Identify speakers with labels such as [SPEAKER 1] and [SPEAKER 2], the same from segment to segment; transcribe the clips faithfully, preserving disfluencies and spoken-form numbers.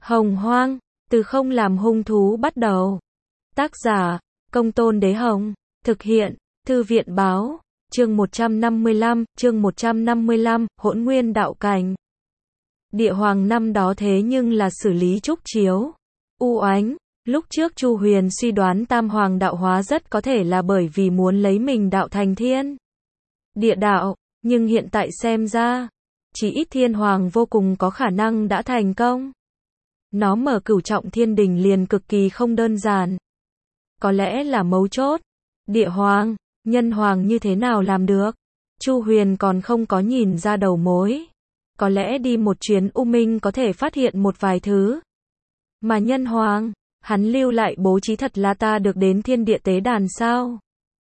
[SPEAKER 1] Hồng Hoang, từ không làm hung thú bắt đầu. Tác giả, Công Tôn Đế Hồng. Thực hiện, Thư viện Báo. Chương một trăm năm mươi lăm, chương một trăm năm mươi lăm, Hỗn Nguyên Đạo Cảnh. Địa Hoàng năm đó thế nhưng là xử lý trúc chiếu. U oánh, lúc trước Chu Huyền suy đoán Tam Hoàng đạo hóa rất có thể là bởi vì muốn lấy mình đạo thành thiên địa đạo, nhưng hiện tại xem ra, chỉ ít Thiên Hoàng vô cùng có khả năng đã thành công. Nó mở cửu trọng thiên đình liền cực kỳ không đơn giản. Có lẽ là mấu chốt. Địa Hoàng, Nhân Hoàng như thế nào làm được? Chu Huyền còn không có nhìn ra đầu mối. Có lẽ đi một chuyến U Minh có thể phát hiện một vài thứ. Mà Nhân Hoàng, hắn lưu lại bố trí thật là ta được đến thiên địa tế đàn sao?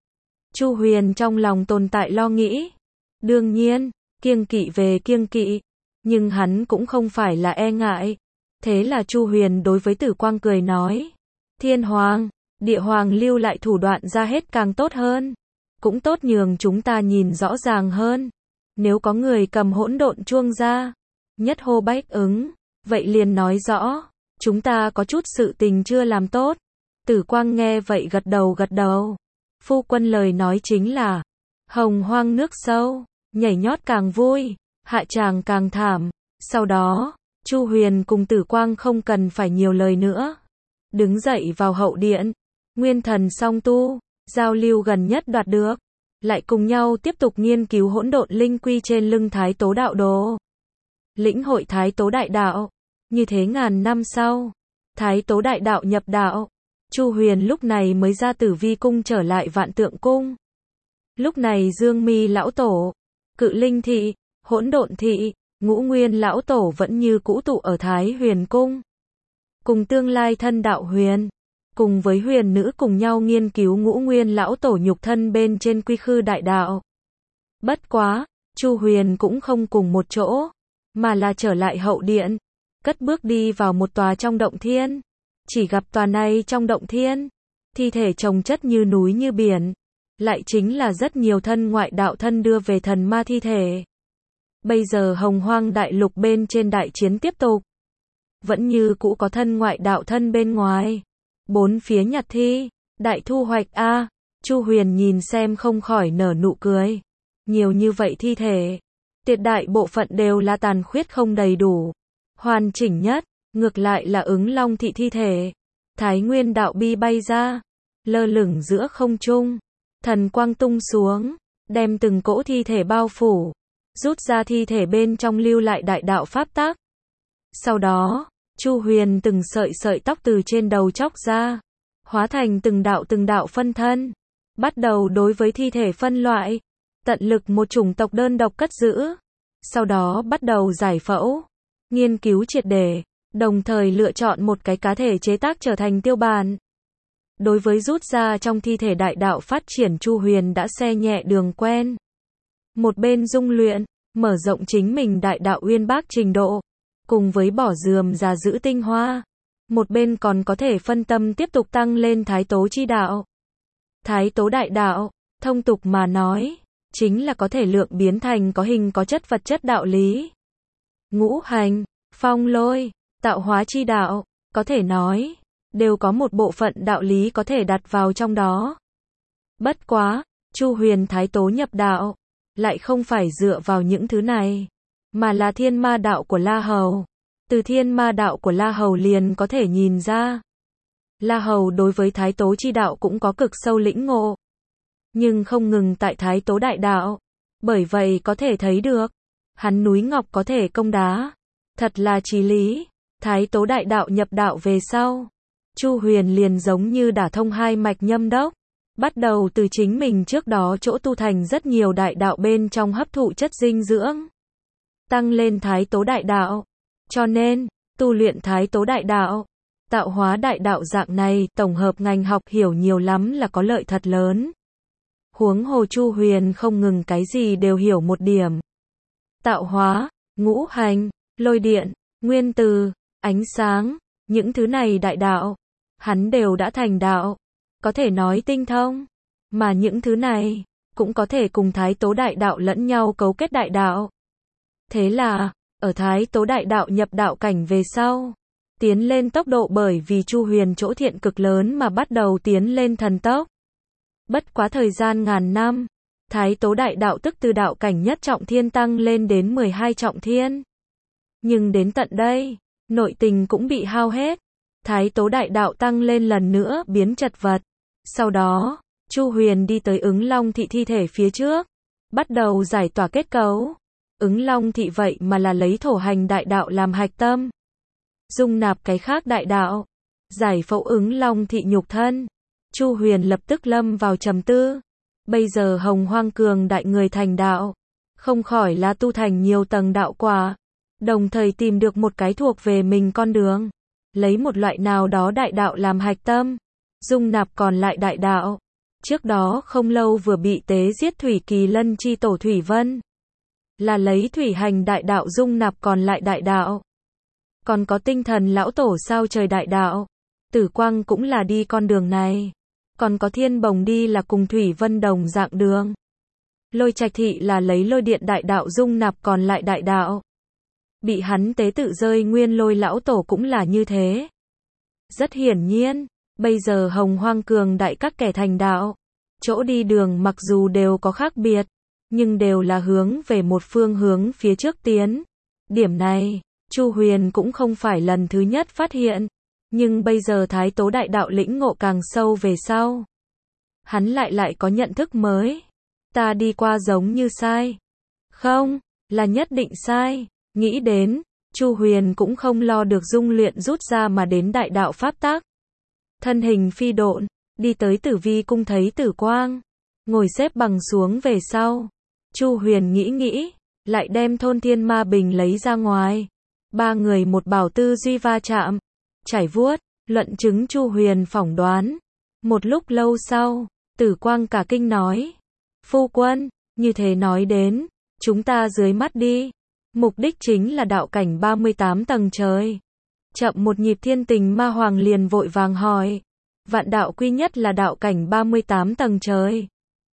[SPEAKER 1] Chu Huyền trong lòng tồn tại lo nghĩ. Đương nhiên, kiêng kỵ về kiêng kỵ, nhưng hắn cũng không phải là e ngại. Thế là Chu Huyền đối với Tử Quang cười nói, Thiên Hoàng, Địa Hoàng lưu lại thủ đoạn ra hết càng tốt hơn, cũng tốt nhường chúng ta nhìn rõ ràng hơn. Nếu có người cầm hỗn độn chuông ra, nhất hô bách ứng, vậy liền nói rõ, chúng ta có chút sự tình chưa làm tốt. Tử Quang nghe vậy gật đầu gật đầu. Phu quân lời nói chính là, hồng hoang nước sâu, nhảy nhót càng vui, hạ tràng càng thảm. Sau đó, Chu Huyền cùng Tử Quang không cần phải nhiều lời nữa. Đứng dậy vào hậu điện, nguyên thần song tu, giao lưu gần nhất đoạt được. Lại cùng nhau tiếp tục nghiên cứu hỗn độn linh quy trên lưng Thái Tố Đạo Đồ. Lĩnh hội Thái Tố Đại Đạo. Như thế ngàn năm sau, Thái Tố Đại Đạo nhập đạo. Chu Huyền lúc này mới ra Tử Vi Cung trở lại Vạn Tượng Cung. Lúc này Dương Mi Lão Tổ, Cự Linh Thị, Hỗn Độn Thị, Ngũ Nguyên Lão Tổ vẫn như cũ tụ ở Thái Huyền Cung. Cùng tương lai thân đạo huyền, cùng với huyền nữ cùng nhau nghiên cứu Ngũ Nguyên Lão Tổ nhục thân bên trên quy khư đại đạo. Bất quá, Chu Huyền cũng không cùng một chỗ, mà là trở lại hậu điện, cất bước đi vào một tòa trong động thiên. Chỉ gặp tòa này trong động thiên, thi thể chồng chất như núi như biển, lại chính là rất nhiều thân ngoại đạo thân đưa về thần ma thi thể. Bây giờ Hồng Hoang đại lục bên trên đại chiến tiếp tục, vẫn như cũ có thân ngoại đạo thân bên ngoài. Bốn phía nhặt thi, đại thu hoạch a. Chu Huyền nhìn xem không khỏi nở nụ cười. Nhiều như vậy thi thể, tuyệt đại bộ phận đều là tàn khuyết không đầy đủ. Hoàn chỉnh nhất, ngược lại là Ứng Long Thị thi thể. Thái Nguyên đạo bi bay ra, lơ lửng giữa không trung, thần quang tung xuống, đem từng cỗ thi thể bao phủ, rút ra thi thể bên trong lưu lại đại đạo pháp tắc. Sau đó, Chu Huyền từng sợi sợi tóc từ trên đầu chóc ra, hóa thành từng đạo từng đạo phân thân, bắt đầu đối với thi thể phân loại, tận lực một chủng tộc đơn độc cất giữ. Sau đó bắt đầu giải phẫu, nghiên cứu triệt để, đồng thời lựa chọn một cái cá thể chế tác trở thành tiêu bản. Đối với rút ra trong thi thể đại đạo phát triển, Chu Huyền đã xe nhẹ đường quen. Một bên dung luyện, mở rộng chính mình đại đạo uyên bác trình độ, cùng với bỏ dườm ra giữ tinh hoa. Một bên còn có thể phân tâm tiếp tục tăng lên Thái Tố chi đạo. Thái Tố đại đạo, thông tục mà nói, chính là có thể lượng biến thành có hình có chất vật chất đạo lý. Ngũ hành, phong lôi, tạo hóa chi đạo, có thể nói, đều có một bộ phận đạo lý có thể đặt vào trong đó. Bất quá, Chu Huyền Thái Tố nhập đạo, lại không phải dựa vào những thứ này, mà là thiên ma đạo của La Hầu. Từ thiên ma đạo của La Hầu liền có thể nhìn ra, La Hầu đối với Thái Tố chi đạo cũng có cực sâu lĩnh ngộ. Nhưng không ngừng tại Thái Tố đại đạo. Bởi vậy có thể thấy được, hắn núi ngọc có thể công đá. Thật là chí lý. Thái Tố đại đạo nhập đạo về sau, Chu Huyền liền giống như đả thông hai mạch nhâm đốc, bắt đầu từ chính mình trước đó chỗ tu thành rất nhiều đại đạo bên trong hấp thụ chất dinh dưỡng, tăng lên Thái Tố đại đạo. Cho nên, tu luyện Thái Tố đại đạo, tạo hóa đại đạo dạng này, tổng hợp ngành học hiểu nhiều lắm là có lợi thật lớn. Huống hồ Chu Huyền không ngừng cái gì đều hiểu một điểm. Tạo hóa, ngũ hành, lôi điện, nguyên từ, ánh sáng, những thứ này đại đạo, hắn đều đã thành đạo, có thể nói tinh thông. Mà những thứ này, cũng có thể cùng Thái Tố đại đạo lẫn nhau cấu kết đại đạo. Thế là, ở Thái Tố đại đạo nhập đạo cảnh về sau, tiến lên tốc độ bởi vì Chu Huyền chỗ thiện cực lớn mà bắt đầu tiến lên thần tốc. Bất quá thời gian ngàn năm, Thái Tố Đại Đạo tức từ đạo cảnh nhất trọng thiên tăng lên đến mười hai trọng thiên. Nhưng đến tận đây, nội tình cũng bị hao hết. Thái Tố Đại Đạo tăng lên lần nữa biến chật vật. Sau đó, Chu Huyền đi tới Ứng Long Thị thi thể phía trước, bắt đầu giải tỏa kết cấu. Ứng Long Thị vậy mà là lấy thổ hành đại đạo làm hạch tâm, dung nạp cái khác đại đạo, giải phẫu Ứng Long Thị nhục thân. Chu Huyền lập tức lâm vào trầm tư. Bây giờ Hồng Hoang Cường Đại người thành đạo, không khỏi là tu thành nhiều tầng đạo quả, đồng thời tìm được một cái thuộc về mình con đường, lấy một loại nào đó đại đạo làm hạch tâm, dung nạp còn lại đại đạo. Trước đó không lâu vừa bị tế giết Thủy Kỳ Lân chi tổ Thủy Vân, là lấy thủy hành đại đạo dung nạp còn lại đại đạo. Còn có tinh thần lão tổ sao trời đại đạo, Tử Quang cũng là đi con đường này. Còn có Thiên Bồng đi là cùng Thủy Vân đồng dạng đường. Lôi Trạch Thị là lấy lôi điện đại đạo dung nạp còn lại đại đạo. Bị hắn tế tự rơi nguyên lôi lão tổ cũng là như thế. Rất hiển nhiên, bây giờ Hồng Hoang Cường Đại các kẻ thành đạo, chỗ đi đường mặc dù đều có khác biệt, nhưng đều là hướng về một phương hướng phía trước tiến. Điểm này, Chu Huyền cũng không phải lần thứ nhất phát hiện. Nhưng bây giờ Thái Tố Đại Đạo lĩnh ngộ càng sâu về sau, hắn lại lại có nhận thức mới. Ta đi qua giống như sai. Không, là nhất định sai. Nghĩ đến, Chu Huyền cũng không lo được dung luyện rút ra mà đến đại đạo pháp tắc. Thân hình phi độn, đi tới Tử Vi cung thấy Tử Quang, ngồi xếp bằng xuống về sau. Chu Huyền nghĩ nghĩ, lại đem Thôn Thiên Ma Bình lấy ra ngoài. Ba người một bảo tư duy va chạm, trải vuốt, luận chứng Chu Huyền phỏng đoán. Một lúc lâu sau, Tử Quang cả kinh nói: Phu quân, như thế nói đến, chúng ta dưới mắt đi. Mục đích chính là đạo cảnh ba mươi tám tầng trời. Chậm một nhịp Thiên Tình Ma Hoàng liền vội vàng hỏi: Vạn đạo quy nhất là đạo cảnh ba mươi tám tầng trời.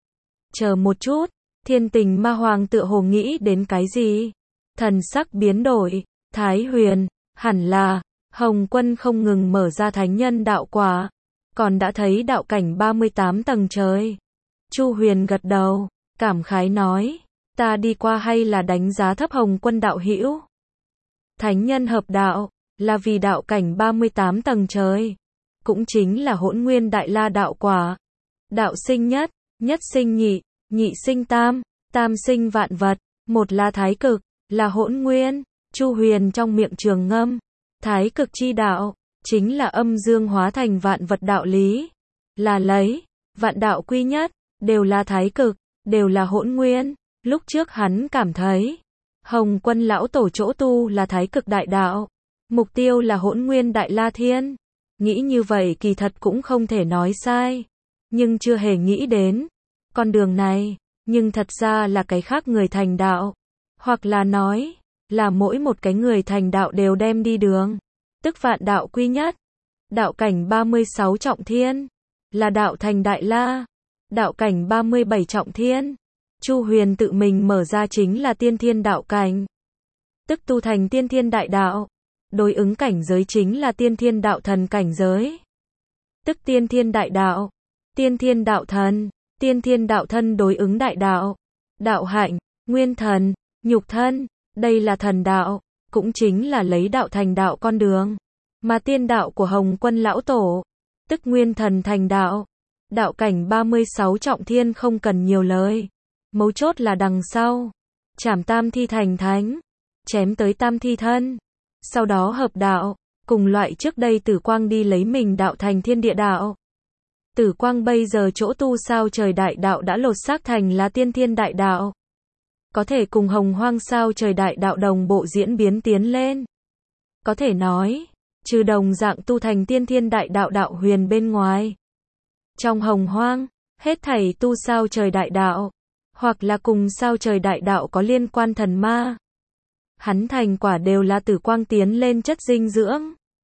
[SPEAKER 1] Chờ một chút, Thiên Tình Ma Hoàng tựa hồ nghĩ đến cái gì? Thần sắc biến đổi, Thái Huyền, hẳn là Hồng Quân không ngừng mở ra thánh nhân đạo quả, còn đã thấy đạo cảnh ba mươi tám tầng trời. Chu Huyền gật đầu, cảm khái nói: Ta đi qua hay là đánh giá thấp Hồng Quân đạo hữu? Thánh nhân hợp đạo, là vì đạo cảnh ba mươi tám tầng trời, cũng chính là Hỗn Nguyên Đại La đạo quả. Đạo sinh nhất, nhất sinh nhị, nhị sinh tam, tam sinh vạn vật, một là thái cực, là hỗn nguyên. Chu Huyền trong miệng trường ngâm, thái cực chi đạo, chính là âm dương hóa thành vạn vật đạo lý. Là lấy, vạn đạo quy nhất, đều là thái cực, đều là hỗn nguyên. Lúc trước hắn cảm thấy, Hồng Quân lão tổ chỗ tu là thái cực đại đạo, mục tiêu là hỗn nguyên đại la thiên. Nghĩ như vậy kỳ thật cũng không thể nói sai, nhưng chưa hề nghĩ đến con đường này, nhưng thật ra là cái khác người thành đạo, hoặc là nói, là mỗi một cái người thành đạo đều đem đi đường, tức vạn đạo quy nhất. Đạo cảnh ba mươi sáu trọng thiên, là đạo thành đại la. Đạo cảnh ba mươi bảy trọng thiên, Chu Huyền tự mình mở ra chính là tiên thiên đạo cảnh, tức tu thành tiên thiên đại đạo. Đối ứng cảnh giới chính là tiên thiên đạo thần cảnh giới, tức tiên thiên đại đạo. Tiên thiên đạo thần, tiên thiên đạo thân đối ứng đại đạo, đạo hạnh, nguyên thần, nhục thân, đây là thần đạo, cũng chính là lấy đạo thành đạo con đường. Mà tiên đạo của Hồng Quân lão tổ, tức nguyên thần thành đạo. Đạo cảnh ba mươi sáu trọng thiên không cần nhiều lời, mấu chốt là đằng sau, chảm tam thi thành thánh, chém tới tam thi thân, sau đó hợp đạo, cùng loại trước đây Tử Quang đi lấy mình đạo thành thiên địa đạo. Tử Quang bây giờ chỗ tu sao trời đại đạo đã lột xác thành là tiên thiên đại đạo, có thể cùng Hồng Hoang sao trời đại đạo đồng bộ diễn biến tiến lên. Có thể nói, trừ đồng dạng tu thành tiên thiên đại đạo đạo huyền bên ngoài, trong Hồng Hoang, hết thảy tu sao trời đại đạo, hoặc là cùng sao trời đại đạo có liên quan thần ma, hắn thành quả đều là Tử Quang tiến lên chất dinh dưỡng.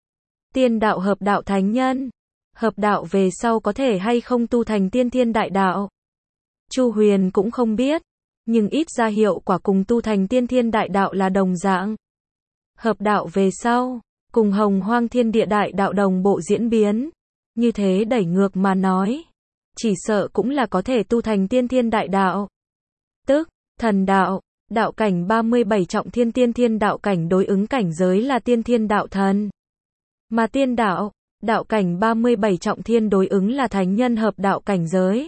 [SPEAKER 1] Tiên đạo hợp đạo thánh nhân, hợp đạo về sau có thể hay không tu thành tiên thiên đại đạo, Chu Huyền cũng không biết, nhưng ít ra hiệu quả cùng tu thành tiên thiên đại đạo là đồng dạng. Hợp đạo về sau, cùng hồng hoang thiên địa đại đạo đồng bộ diễn biến. Như thế đẩy ngược mà nói, chỉ sợ cũng là có thể tu thành tiên thiên đại đạo. Tức, thần đạo, đạo cảnh ba mươi bảy trọng thiên tiên thiên đạo cảnh đối ứng cảnh giới là tiên thiên đạo thần. Mà tiên đạo, đạo cảnh ba mươi bảy trọng thiên đối ứng là thánh nhân hợp đạo cảnh giới.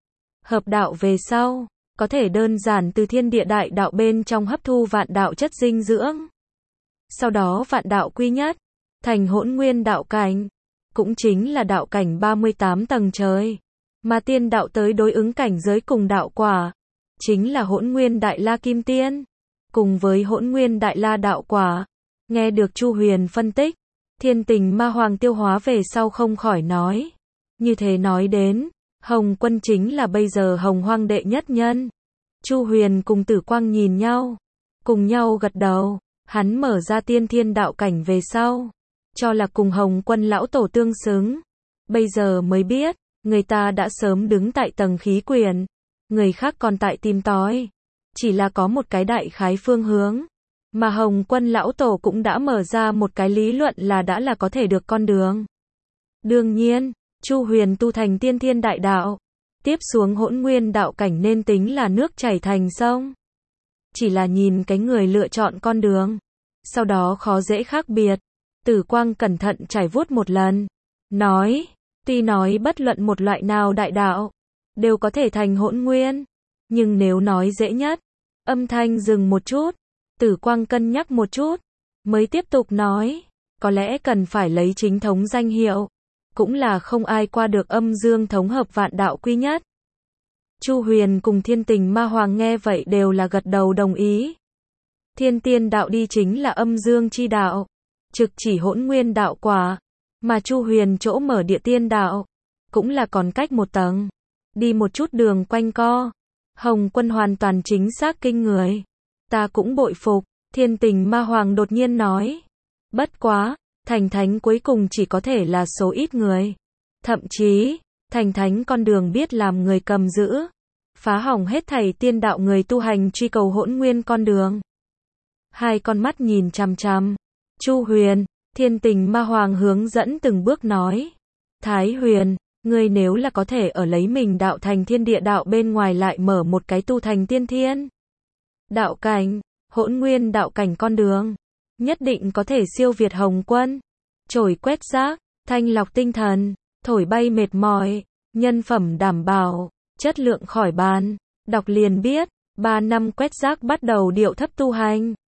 [SPEAKER 1] Hợp đạo về sau, có thể đơn giản từ thiên địa đại đạo bên trong hấp thu vạn đạo chất dinh dưỡng. Sau đó vạn đạo quy nhất, thành hỗn nguyên đạo cảnh, cũng chính là đạo cảnh ba mươi tám tầng trời. Mà tiên đạo tới đối ứng cảnh giới cùng đạo quả, chính là hỗn nguyên đại la kim tiên, cùng với hỗn nguyên đại la đạo quả. Nghe được Chu Huyền phân tích, Thiên Tình Ma Hoàng tiêu hóa về sau không khỏi nói. Như thế nói đến, Hồng Quân chính là bây giờ hồng hoang đệ nhất nhân. Chu Huyền cùng Tử Quang nhìn nhau, cùng nhau gật đầu. Hắn mở ra tiên thiên đạo cảnh về sau, cho là cùng Hồng Quân lão tổ tương xứng. Bây giờ mới biết, người ta đã sớm đứng tại tầng khí quyển, người khác còn tại tìm tòi. Chỉ là có một cái đại khái phương hướng, mà Hồng Quân lão tổ cũng đã mở ra một cái lý luận là đã là có thể được con đường. Đương nhiên, Chu Huyền tu thành tiên thiên đại đạo, tiếp xuống hỗn nguyên đạo cảnh nên tính là nước chảy thành sông. Chỉ là nhìn cái người lựa chọn con đường, sau đó khó dễ khác biệt. Tử Quang cẩn thận trải vuốt một lần, nói, tuy nói bất luận một loại nào đại đạo, đều có thể thành hỗn nguyên, nhưng nếu nói dễ nhất, âm thanh dừng một chút, Tử Quang cân nhắc một chút, mới tiếp tục nói, có lẽ cần phải lấy chính thống danh hiệu, cũng là không ai qua được âm dương thống hợp vạn đạo quy nhất. Chu Huyền cùng Thiên Tình Ma Hoàng nghe vậy đều là gật đầu đồng ý. Thiên tiên đạo đi chính là âm dương chi đạo, trực chỉ hỗn nguyên đạo quả, mà Chu Huyền chỗ mở địa tiên đạo, cũng là còn cách một tầng, đi một chút đường quanh co. Hồng Quân hoàn toàn chính xác kinh người, ta cũng bội phục. Thiên Tình Ma Hoàng đột nhiên nói, bất quá, thành thánh cuối cùng chỉ có thể là số ít người, thậm chí, thành thánh con đường biết làm người cầm giữ, phá hỏng hết thảy tiên đạo người tu hành truy cầu hỗn nguyên con đường. Hai con mắt nhìn chằm chằm Chu Huyền, Thiên Tình Ma Hoàng hướng dẫn từng bước nói, Thái Huyền, ngươi nếu là có thể ở lấy mình đạo thành thiên địa đạo bên ngoài lại mở một cái tu thành tiên thiên đạo cảnh, hỗn nguyên đạo cảnh con đường, nhất định có thể siêu việt Hồng Quân. Trổi quét rác, thanh lọc tinh thần, thổi bay mệt mỏi, nhân phẩm đảm bảo, chất lượng khỏi bàn. Đọc liền biết, ba năm quét rác bắt đầu điệu thấp tu hành.